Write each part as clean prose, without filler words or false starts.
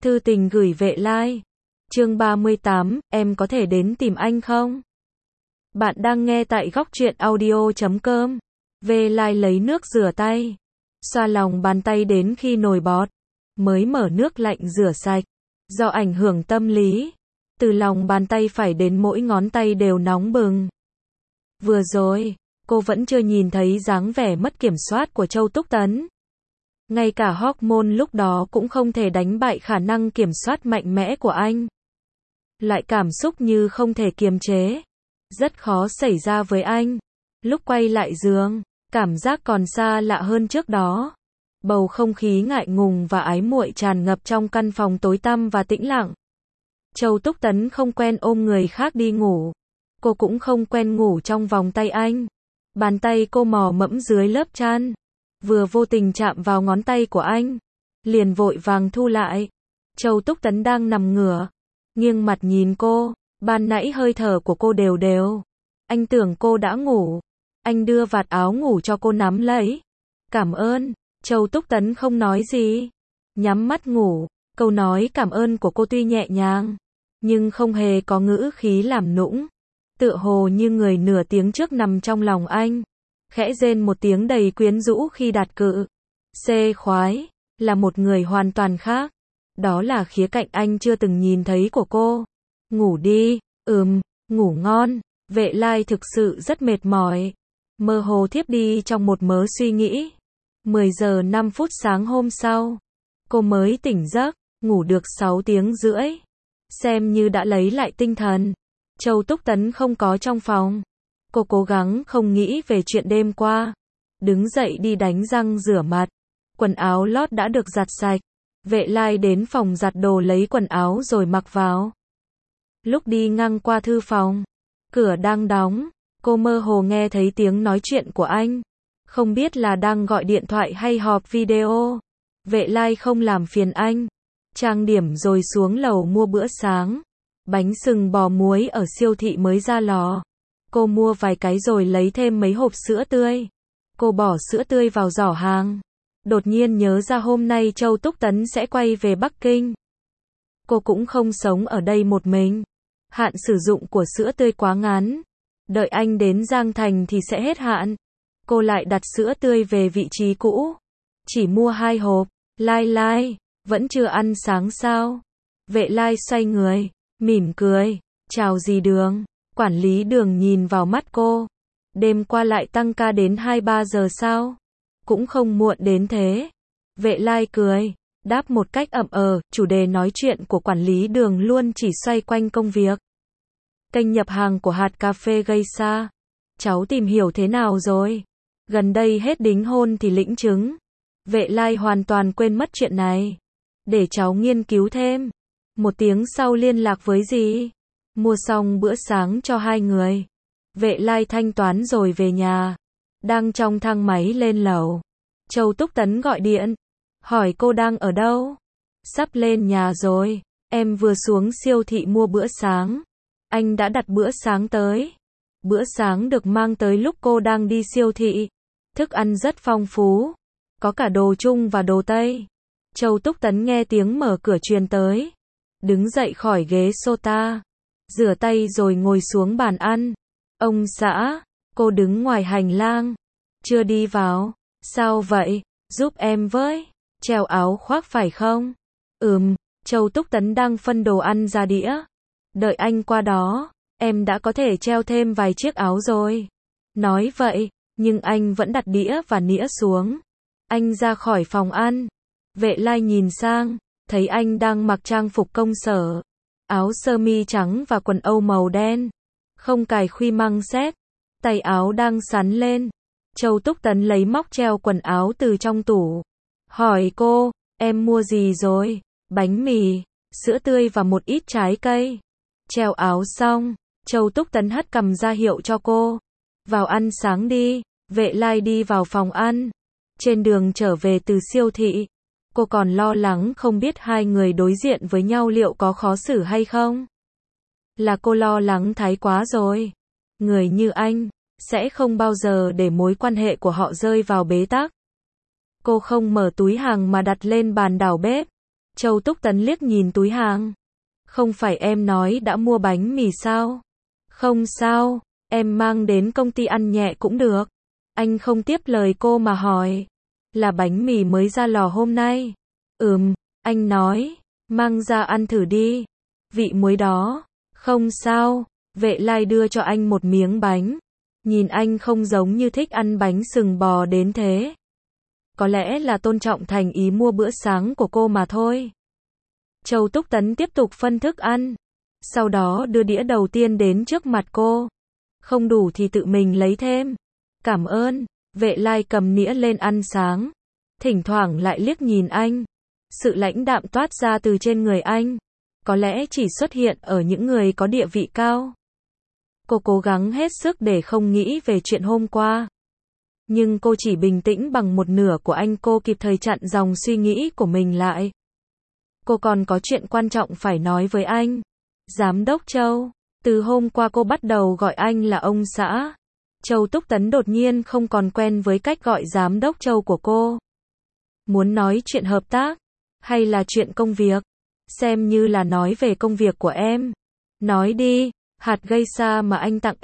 Thư tình gửi Vệ Lai. Chương 38, em có thể đến tìm anh không? Bạn đang nghe tại góc truyện audio.com. Vệ Lai lấy nước rửa tay, xoa lòng bàn tay đến khi nổi bọt, mới mở nước lạnh rửa sạch. Do ảnh hưởng tâm lý, từ lòng bàn tay phải đến mỗi ngón tay đều nóng bừng. Vừa rồi, cô vẫn chưa nhìn thấy dáng vẻ mất kiểm soát của Châu Túc Tấn. Ngay cả hormone lúc đó cũng không thể đánh bại khả năng kiểm soát mạnh mẽ của anh. Loại cảm xúc như không thể kiềm chế, rất khó xảy ra với anh. Lúc quay lại giường, cảm giác còn xa lạ hơn trước đó. Bầu không khí ngại ngùng và ái muội tràn ngập trong căn phòng tối tăm và tĩnh lặng. Châu Túc Tấn không quen ôm người khác đi ngủ. Cô cũng không quen ngủ trong vòng tay anh. Bàn tay cô mò mẫm dưới lớp chăn, vừa vô tình chạm vào ngón tay của anh, liền vội vàng thu lại. Châu Túc Tấn đang nằm ngửa, nghiêng mặt nhìn cô, ban nãy hơi thở của cô đều đều. Anh tưởng cô đã ngủ. Anh đưa vạt áo ngủ cho cô nắm lấy. Cảm ơn. Châu Túc Tấn không nói gì, nhắm mắt ngủ. Câu nói cảm ơn của cô tuy nhẹ nhàng, nhưng không hề có ngữ khí làm nũng. Tựa hồ như người nửa tiếng trước nằm trong lòng anh. Khẽ rên một tiếng đầy quyến rũ khi đạt cự. Khoái, là một người hoàn toàn khác. Đó là khía cạnh anh chưa từng nhìn thấy của cô. Ngủ đi, ngủ ngon. Vệ Lai thực sự rất mệt mỏi. Mơ hồ thiếp đi trong một mớ suy nghĩ. 10 giờ 5 phút sáng hôm sau, cô mới tỉnh giấc, ngủ được 6 tiếng rưỡi. Xem như đã lấy lại tinh thần. Châu Túc Tấn không có trong phòng. Cô cố gắng không nghĩ về chuyện đêm qua. Đứng dậy đi đánh răng rửa mặt. Quần áo lót đã được giặt sạch. Vệ Lai đến phòng giặt đồ lấy quần áo rồi mặc vào. Lúc đi ngang qua thư phòng, cửa đang đóng. Cô mơ hồ nghe thấy tiếng nói chuyện của anh. Không biết là đang gọi điện thoại hay họp video. Vệ Lai không làm phiền anh. Trang điểm rồi xuống lầu mua bữa sáng. Bánh sừng bò muối ở siêu thị mới ra lò. Cô mua vài cái rồi lấy thêm mấy hộp sữa tươi. Cô bỏ sữa tươi vào giỏ hàng. Đột nhiên nhớ ra hôm nay Châu Túc Tấn sẽ quay về Bắc Kinh. Cô cũng không sống ở đây một mình. Hạn sử dụng của sữa tươi quá ngắn. Đợi anh đến Giang Thành thì sẽ hết hạn. Cô lại đặt sữa tươi về vị trí cũ. Chỉ mua 2 hộp. Lai, vẫn chưa ăn sáng sao? Vệ Lai xoay người, mỉm cười. Chào dì Đường. Quản lý Đường nhìn vào mắt cô. Đêm qua lại tăng ca đến 2-3 giờ sao? Cũng không muộn đến thế. Vệ Lai cười, đáp một cách ậm chủ đề nói chuyện của quản lý Đường luôn chỉ xoay quanh công việc. Kênh nhập hàng của hạt cà phê Geisha. Cháu tìm hiểu thế nào rồi? Gần đây hết đính hôn thì lĩnh chứng. Vệ Lai hoàn toàn quên mất chuyện này. Để cháu nghiên cứu thêm. 1 tiếng sau liên lạc với dì. Mua xong bữa sáng cho 2 người. Vệ Lai thanh toán rồi về nhà. Đang trong thang máy lên lầu, Châu Túc Tấn gọi điện. Hỏi cô đang ở đâu? Sắp lên nhà rồi. Em vừa xuống siêu thị mua bữa sáng. Anh đã đặt bữa sáng tới. Bữa sáng được mang tới lúc cô đang đi siêu thị. Thức ăn rất phong phú. Có cả đồ Trung và đồ Tây. Châu Túc Tấn nghe tiếng mở cửa truyền tới. Đứng dậy khỏi ghế sofa. Rửa tay rồi ngồi xuống bàn ăn. Ông xã, cô đứng ngoài hành lang. Chưa đi vào. Sao vậy? Giúp em với. Treo áo khoác phải không? Châu Túc Tấn đang phân đồ ăn ra đĩa. Đợi anh qua đó, em đã có thể treo thêm vài chiếc áo rồi. Nói vậy, nhưng anh vẫn đặt đĩa và nĩa xuống. Anh ra khỏi phòng ăn. Vệ Lai nhìn sang, thấy anh đang mặc trang phục công sở. Áo sơ mi trắng và quần âu màu đen. Không cài khuy măng xét. Tay áo đang sắn lên. Châu Túc Tấn lấy móc treo quần áo từ trong tủ. Hỏi cô, em mua gì rồi? Bánh mì, sữa tươi và một ít trái cây. Treo áo xong, Châu Túc Tấn hất cằm ra hiệu cho cô. Vào ăn sáng đi. Vệ Lai đi vào phòng ăn. Trên đường trở về từ siêu thị, cô còn lo lắng không biết hai người đối diện với nhau liệu có khó xử hay không. Là cô lo lắng thái quá rồi. Người như anh sẽ không bao giờ để mối quan hệ của họ rơi vào bế tắc. Cô không mở túi hàng mà đặt lên bàn đảo bếp. Châu Túc Tấn liếc nhìn túi hàng. Không phải em nói đã mua bánh mì sao? Không sao, em mang đến công ty ăn nhẹ cũng được. Anh không tiếp lời cô mà hỏi. Là bánh mì mới ra lò hôm nay. Anh nói, mang ra ăn thử đi. Vị muối đó. Không sao, Vệ Lai đưa cho anh một miếng bánh. Nhìn anh không giống như thích ăn bánh sừng bò đến thế. Có lẽ là tôn trọng thành ý mua bữa sáng của cô mà thôi. Châu Túc Tấn tiếp tục phân thức ăn. Sau đó đưa đĩa đầu tiên đến trước mặt cô. Không đủ thì tự mình lấy thêm. Cảm ơn. Vệ Lai cầm nĩa lên ăn sáng. Thỉnh thoảng lại liếc nhìn anh. Sự lãnh đạm toát ra từ trên người anh. Có lẽ chỉ xuất hiện ở những người có địa vị cao. Cô cố gắng hết sức để không nghĩ về chuyện hôm qua. Nhưng cô chỉ bình tĩnh bằng một nửa của anh. Cô kịp thời chặn dòng suy nghĩ của mình lại. Cô còn có chuyện quan trọng phải nói với anh. Giám đốc Châu. Từ hôm qua cô bắt đầu gọi anh là ông xã. Châu Túc Tấn đột nhiên không còn quen với cách gọi giám đốc Châu của cô. Muốn nói chuyện hợp tác? Hay là chuyện công việc? Xem như là nói về công việc của em. Nói đi, hạt geisha mà anh tặng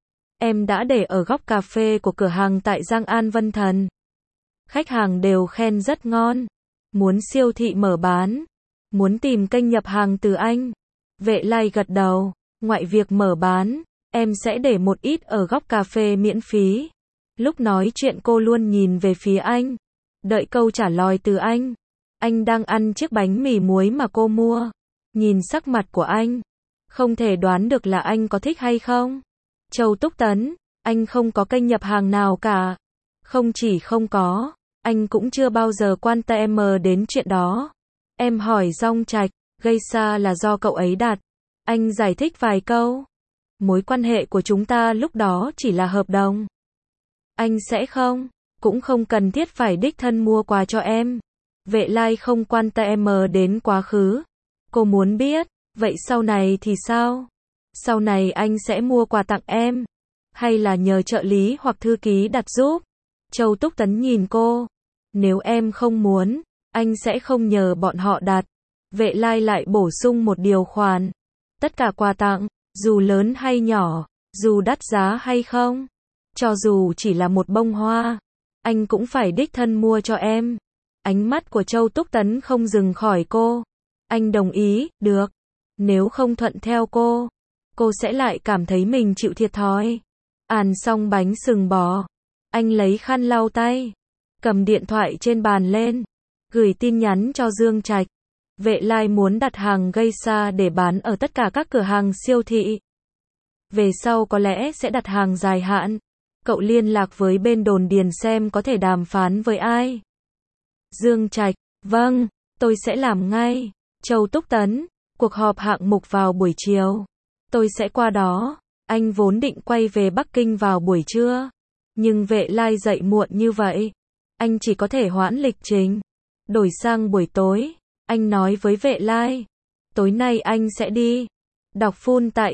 em đã để ở góc cà phê của cửa hàng tại Giang An Vân Thần. Khách hàng đều khen rất ngon. Muốn siêu thị mở bán. Muốn tìm kênh nhập hàng từ anh. Vệ Lai gật đầu. Ngoại việc mở bán, em sẽ để một ít ở góc cà phê miễn phí. Lúc nói chuyện cô luôn nhìn về phía anh. Đợi câu trả lời từ anh. Anh đang ăn chiếc bánh mì muối mà cô mua. Nhìn sắc mặt của anh. Không thể đoán được là anh có thích hay không. Châu Túc Tấn, anh không có kênh nhập hàng nào cả. Không chỉ không có, anh cũng chưa bao giờ quan tâm đến chuyện đó. Em hỏi Dong Trạch, geisha là do cậu ấy đặt. Anh giải thích vài câu. Mối quan hệ của chúng ta lúc đó chỉ là hợp đồng. Anh sẽ cũng không cần thiết phải đích thân mua quà cho em. Vệ Lai không quan tâm đến quá khứ. Cô muốn biết, vậy sau này thì sao? Sau này anh sẽ mua quà tặng em. Hay là nhờ trợ lý hoặc thư ký đặt giúp? Châu Túc Tấn nhìn cô. Nếu em không muốn, anh sẽ không nhờ bọn họ đặt. Vệ Lai lại bổ sung một điều khoản. Tất cả quà tặng, dù lớn hay nhỏ, dù đắt giá hay không, cho dù chỉ là một bông hoa, anh cũng phải đích thân mua cho em. Ánh mắt của Châu Túc Tấn không dừng khỏi cô. Anh đồng ý, được. Nếu không thuận theo cô sẽ lại cảm thấy mình chịu thiệt thòi. Ăn xong bánh sừng bò, anh lấy khăn lau tay, cầm điện thoại trên bàn lên, gửi tin nhắn cho Dương Trạch. Vệ Lai muốn đặt hàng geisha để bán ở tất cả các cửa hàng siêu thị. Về sau có lẽ sẽ đặt hàng dài hạn. Cậu liên lạc với bên đồn điền xem có thể đàm phán với ai. Dương Trạch, vâng, tôi sẽ làm ngay. Châu Túc Tấn, cuộc họp hạng mục vào buổi chiều. Tôi sẽ qua đó. Anh vốn định quay về Bắc Kinh vào buổi trưa. Nhưng Vệ Lai dậy muộn như vậy. Anh chỉ có thể hoãn lịch trình. Đổi sang buổi tối. Anh nói với Vệ Lai. Tối nay anh sẽ đi. Đọc full tại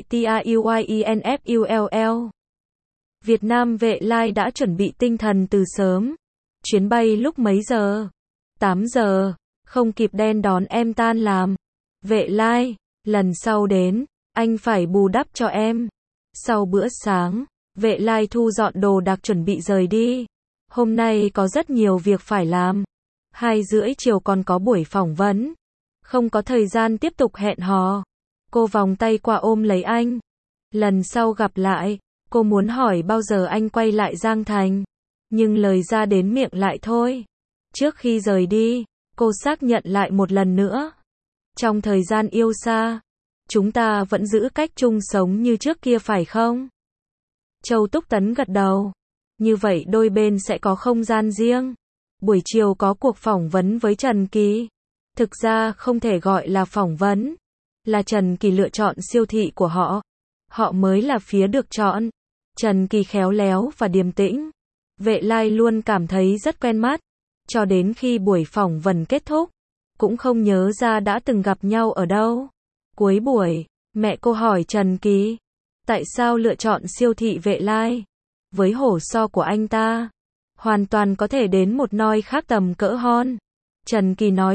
TAUYINFULL. Việt Nam. Vệ Lai đã chuẩn bị tinh thần từ sớm. Chuyến bay lúc mấy giờ? 8 giờ. Không kịp đen đón em tan làm. Vệ Lai, lần sau đến, anh phải bù đắp cho em. Sau bữa sáng, Vệ Lai thu dọn đồ đạc chuẩn bị rời đi. Hôm nay có rất nhiều việc phải làm. 2:30 chiều còn có buổi phỏng vấn. Không có thời gian tiếp tục hẹn hò. Cô vòng tay qua ôm lấy anh. Lần sau gặp lại, cô muốn hỏi bao giờ anh quay lại Giang Thành. Nhưng lời ra đến miệng lại thôi. Trước khi rời đi, cô xác nhận lại một lần nữa. Trong thời gian yêu xa, chúng ta vẫn giữ cách chung sống như trước kia phải không? Châu Túc Tấn gật đầu. Như vậy đôi bên sẽ có không gian riêng. Buổi chiều có cuộc phỏng vấn với Trần Kỳ. Thực ra không thể gọi là phỏng vấn. Là Trần Kỳ lựa chọn siêu thị của họ. Họ mới là phía được chọn. Trần Kỳ khéo léo và điềm tĩnh. Vệ Lai luôn cảm thấy rất quen mắt. Cho đến khi buổi phỏng vấn kết thúc, cũng không nhớ ra đã từng gặp nhau ở đâu. Cuối buổi, mẹ cô hỏi Trần Kỳ. Tại sao lựa chọn siêu thị Vệ Lai? Với hổ so của anh ta, hoàn toàn có thể đến một nơi khác tầm cỡ hon. Trần Kỳ nói thật,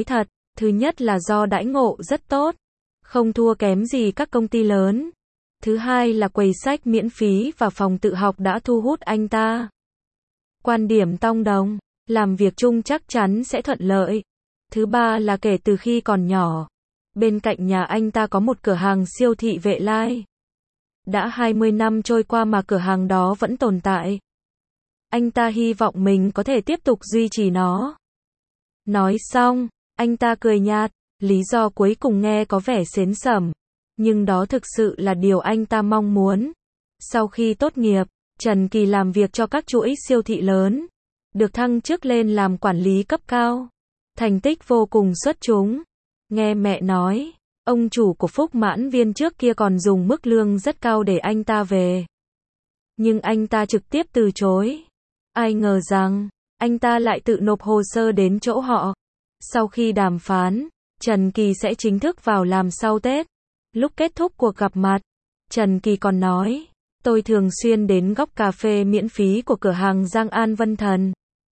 Thứ nhất là do đãi ngộ rất tốt, không thua kém gì các công ty lớn. Thứ hai là quầy sách miễn phí và phòng tự học đã thu hút anh ta. Quan điểm tong đồng, làm việc chung chắc chắn sẽ thuận lợi. Thứ ba là kể từ khi còn nhỏ, bên cạnh nhà anh ta có một cửa hàng siêu thị Vệ Lai. Đã 20 năm trôi qua mà cửa hàng đó vẫn tồn tại. Anh ta hy vọng mình có thể tiếp tục duy trì nó. Nói xong, anh ta cười nhạt, lý do cuối cùng nghe có vẻ sến sẩm, nhưng đó thực sự là điều anh ta mong muốn. Sau khi tốt nghiệp, Trần Kỳ làm việc cho các chuỗi siêu thị lớn, được thăng chức lên làm quản lý cấp cao. Thành tích vô cùng xuất chúng. Nghe mẹ nói, ông chủ của Phúc Mãn Viên trước kia còn dùng mức lương rất cao để anh ta về. Nhưng anh ta trực tiếp từ chối. Ai ngờ rằng, anh ta lại tự nộp hồ sơ đến chỗ họ. Sau khi đàm phán, Trần Kỳ sẽ chính thức vào làm sau Tết. Lúc kết thúc cuộc gặp mặt, Trần Kỳ còn nói, tôi thường xuyên đến góc cà phê miễn phí của cửa hàng Giang An Vân Thần.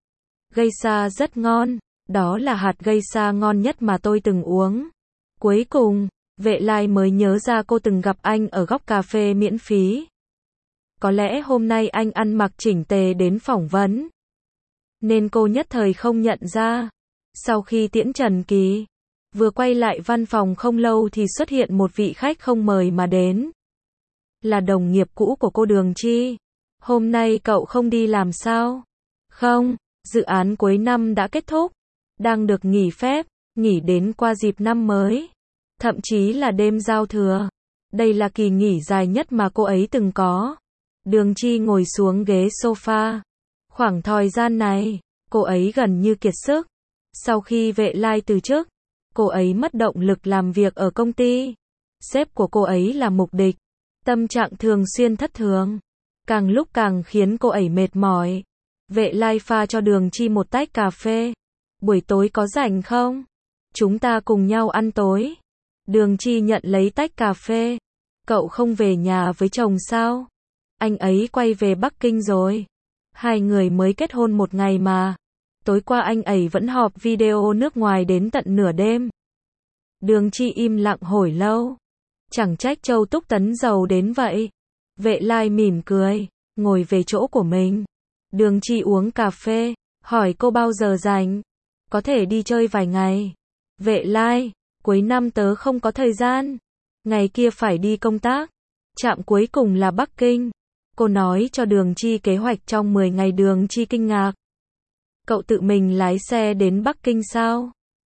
Geisha rất ngon, đó là hạt geisha ngon nhất mà tôi từng uống. Cuối cùng, Vệ Lai mới nhớ ra cô từng gặp anh ở góc cà phê miễn phí. Có lẽ hôm nay anh ăn mặc chỉnh tề đến phỏng vấn, nên cô nhất thời không nhận ra. Sau khi tiễn Trần Kỳ, vừa quay lại văn phòng không lâu thì xuất hiện một vị khách không mời mà đến. Là đồng nghiệp cũ của cô Đường Chi. Hôm nay cậu không đi làm sao? Không, dự án cuối năm đã kết thúc. Đang được nghỉ phép, nghỉ đến qua dịp năm mới. Thậm chí là đêm giao thừa. Đây là kỳ nghỉ dài nhất mà cô ấy từng có. Đường Chi ngồi xuống ghế sofa. Khoảng thời gian này, cô ấy gần như kiệt sức. Sau khi Vệ Lai từ chức, cô ấy mất động lực làm việc ở công ty. Sếp của cô ấy là Mục Địch. Tâm trạng thường xuyên thất thường. Càng lúc càng khiến cô ấy mệt mỏi. Vệ Lai pha cho Đường Chi một tách cà phê. Buổi tối có rảnh không? Chúng ta cùng nhau ăn tối. Đường Chi nhận lấy tách cà phê. Cậu không về nhà với chồng sao? Anh ấy quay về Bắc Kinh rồi. Hai người mới kết hôn một ngày mà. Tối qua anh ấy vẫn họp video nước ngoài đến tận nửa đêm. Đường Chi im lặng hồi lâu. Chẳng trách Châu Túc Tấn giàu đến vậy. Vệ Lai mỉm cười, ngồi về chỗ của mình. Đường Chi uống cà phê, hỏi cô bao giờ rảnh. Có thể đi chơi vài ngày. Vệ Lai, cuối năm tớ không có thời gian. Ngày kia phải đi công tác. Trạm cuối cùng là Bắc Kinh. Cô nói cho Đường Chi kế hoạch trong 10 ngày. Đường Chi kinh ngạc. Cậu tự mình lái xe đến Bắc Kinh sao?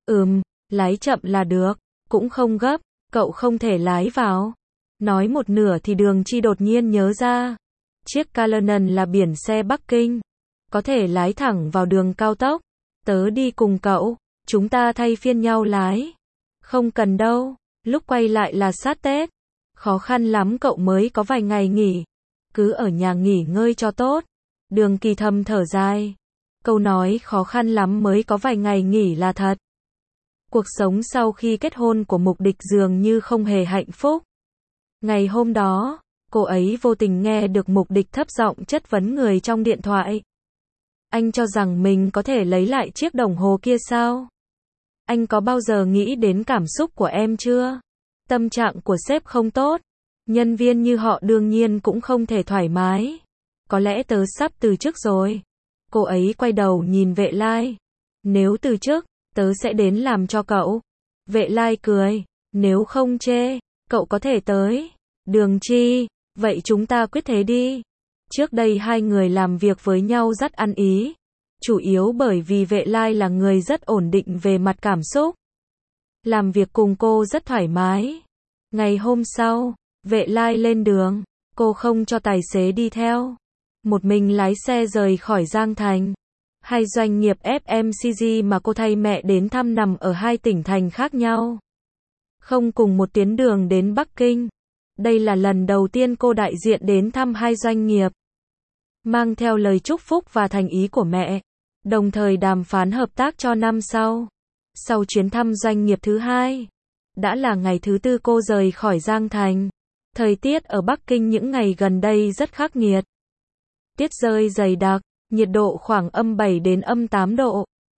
Lái chậm là được, cũng không gấp, cậu không thể lái vào. Nói một nửa thì Đường Chi đột nhiên nhớ ra. Chiếc Canon là biển xe Bắc Kinh. Có thể lái thẳng vào đường cao tốc. Tớ đi cùng cậu, chúng ta thay phiên nhau lái. Không cần đâu, lúc quay lại là sát Tết. Khó khăn lắm cậu mới có vài ngày nghỉ. Cứ ở nhà nghỉ ngơi cho tốt. Đường Kỳ thầm thở dài. Câu nói khó khăn lắm mới có vài ngày nghỉ là thật. Cuộc sống sau khi kết hôn của Mục Địch dường như không hề hạnh phúc. Ngày hôm đó, cô ấy vô tình nghe được Mục Địch thấp giọng chất vấn người trong điện thoại. Anh cho rằng mình có thể lấy lại chiếc đồng hồ kia sao? Anh có bao giờ nghĩ đến cảm xúc của em chưa? Tâm trạng của sếp không tốt. Nhân viên như họ đương nhiên cũng không thể thoải mái. Có lẽ tớ sắp từ chức rồi. Cô ấy quay đầu nhìn Vệ Lai. Nếu từ chức, tớ sẽ đến làm cho cậu. Vệ Lai cười. Nếu không chê, cậu có thể tới. Đường Chi, vậy chúng ta quyết thế đi. Trước đây hai người làm việc với nhau rất ăn ý. Chủ yếu bởi vì Vệ Lai là người rất ổn định về mặt cảm xúc. Làm việc cùng cô rất thoải mái. Ngày hôm sau, Vệ Lai lên đường. Cô không cho tài xế đi theo. Một mình lái xe rời khỏi Giang Thành. Hai doanh nghiệp FMCG mà cô thay mẹ đến thăm nằm ở hai tỉnh thành khác nhau. Không cùng một tuyến đường đến Bắc Kinh. Đây là lần đầu tiên cô đại diện đến thăm hai doanh nghiệp. Mang theo lời chúc phúc và thành ý của mẹ. Đồng thời đàm phán hợp tác cho năm sau. Sau chuyến thăm doanh nghiệp thứ hai, đã là ngày thứ tư cô rời khỏi Giang Thành. Thời tiết ở Bắc Kinh những ngày gần đây rất khắc nghiệt. Tuyết rơi dày đặc, nhiệt độ khoảng -7 đến -8 độ.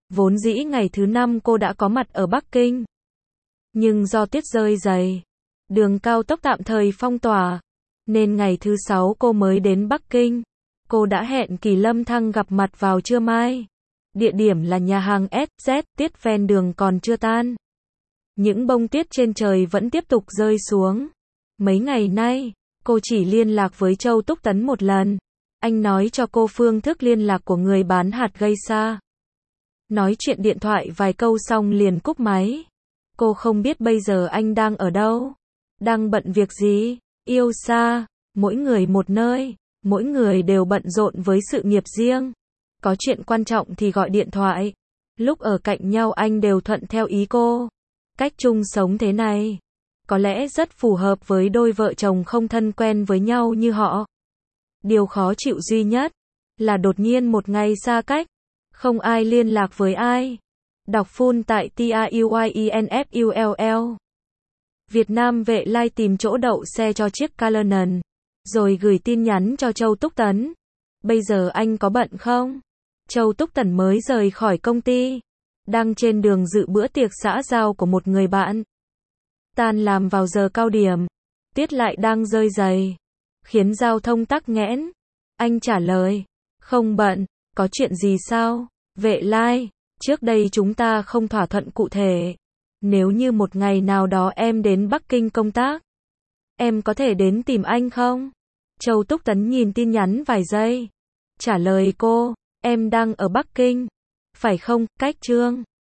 Vốn dĩ ngày thứ 5 cô đã có mặt ở Bắc Kinh. Nhưng do tuyết rơi dày, đường cao tốc tạm thời phong tỏa, nên ngày thứ 6 cô mới đến Bắc Kinh. Cô đã hẹn Kỳ Lâm Thăng gặp mặt vào trưa mai. Địa điểm là nhà hàng SZ, tiết ven đường còn chưa tan. Những bông tuyết trên trời vẫn tiếp tục rơi xuống. Mấy ngày nay, cô chỉ liên lạc với Châu Túc Tấn một lần. Anh nói cho cô phương thức liên lạc của người bán hạt geisha. Nói chuyện điện thoại vài câu xong liền cúp máy. Cô không biết bây giờ anh đang ở đâu, đang bận việc gì. Yêu xa, mỗi người một nơi, mỗi người đều bận rộn với sự nghiệp riêng. Có chuyện quan trọng thì gọi điện thoại. Lúc ở cạnh nhau anh đều thuận theo ý cô. Cách chung sống thế này, có lẽ rất phù hợp với đôi vợ chồng không thân quen với nhau như họ. Điều khó chịu duy nhất là đột nhiên một ngày xa cách, không ai liên lạc với ai. Đọc full tại TAUYINFULL. Việt Nam Vệ Lai tìm chỗ đậu xe cho chiếc Cullinan, rồi gửi tin nhắn cho Châu Túc Tấn. Bây giờ anh có bận không? Châu Túc Tấn mới rời khỏi công ty, đang trên đường dự bữa tiệc xã giao của một người bạn. Tan làm vào giờ cao điểm, tiết lại đang rơi dày, khiến giao thông tắc nghẽn. Anh trả lời, không bận, có chuyện gì sao? Vệ Lai, trước đây chúng ta không thỏa thuận cụ thể. Nếu như một ngày nào đó em đến Bắc Kinh công tác, em có thể đến tìm anh không? Châu Túc Tấn nhìn tin nhắn vài giây, trả lời cô, em đang ở Bắc Kinh, phải không, Cách Trương?